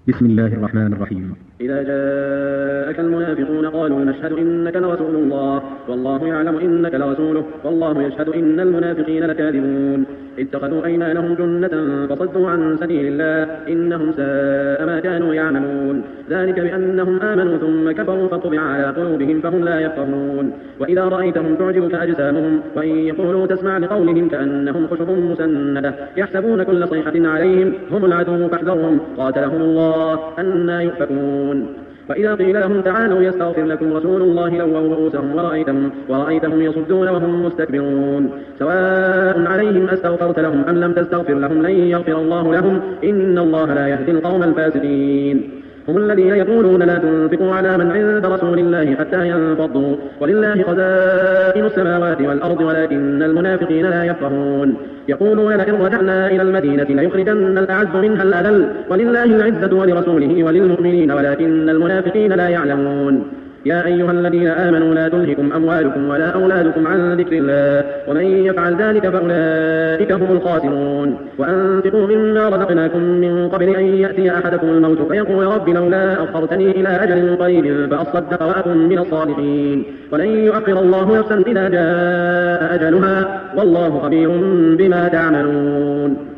بسم الله الرحمن الرحيم. إذا جاءك المنافقون قالوا نشهد إنك لرسول الله والله يعلم إنك لرسوله والله يشهد إن المنافقين لكاذبون اتخذوا أيمانهم جنة فصدوا عن سبيل الله إنهم ساء ما كانوا يعملون ذلك بأنهم آمنوا ثم كفروا فطبع على قلوبهم فهم لا يفقهون وإذا رأيتهم تعجبك أجسامهم وإن يقولوا تسمع لقولهم كأنهم خشب مسندة يحسبون كل صيحة عليهم هم العدو فاحذرهم قاتلهم الله أنى يؤفكون وإذا قيل لهم تعالوا يستغفر لكم رسول الله لووا رؤوسهم ورأيتهم يصدون وهم مستكبرون سواء عليهم أستغفرت لهم أم لم تستغفر لهم لن يغفر الله لهم إن الله لا يهدي القوم الفاسقين هم الذين يقولون لا تنفقوا على من عند رسول الله حتى ينفضوا ولله خزائن السماوات والأرض ولكن المنافقين لا يفقهون يقولون لئن رجعنا إلى المدينة ليخرجن الأعز منها الأذل ولله العزة ولرسوله وللمؤمنين ولكن المنافقين لا يعلمون يا أيها الذين آمنوا لا تلهكم أموالكم ولا أولادكم عن ذكر الله ومن يفعل ذلك فأولئك هم الخاسرون وأنفقوا مما رزقناكم من قبل أن يأتي أحدكم الموت فيقول رب لولا أخرتني إلى أجل قريب فأصدق وأكن من الصالحين ولن يؤخر الله نفسا إذا جاء أجلها والله خبير بما تعملون.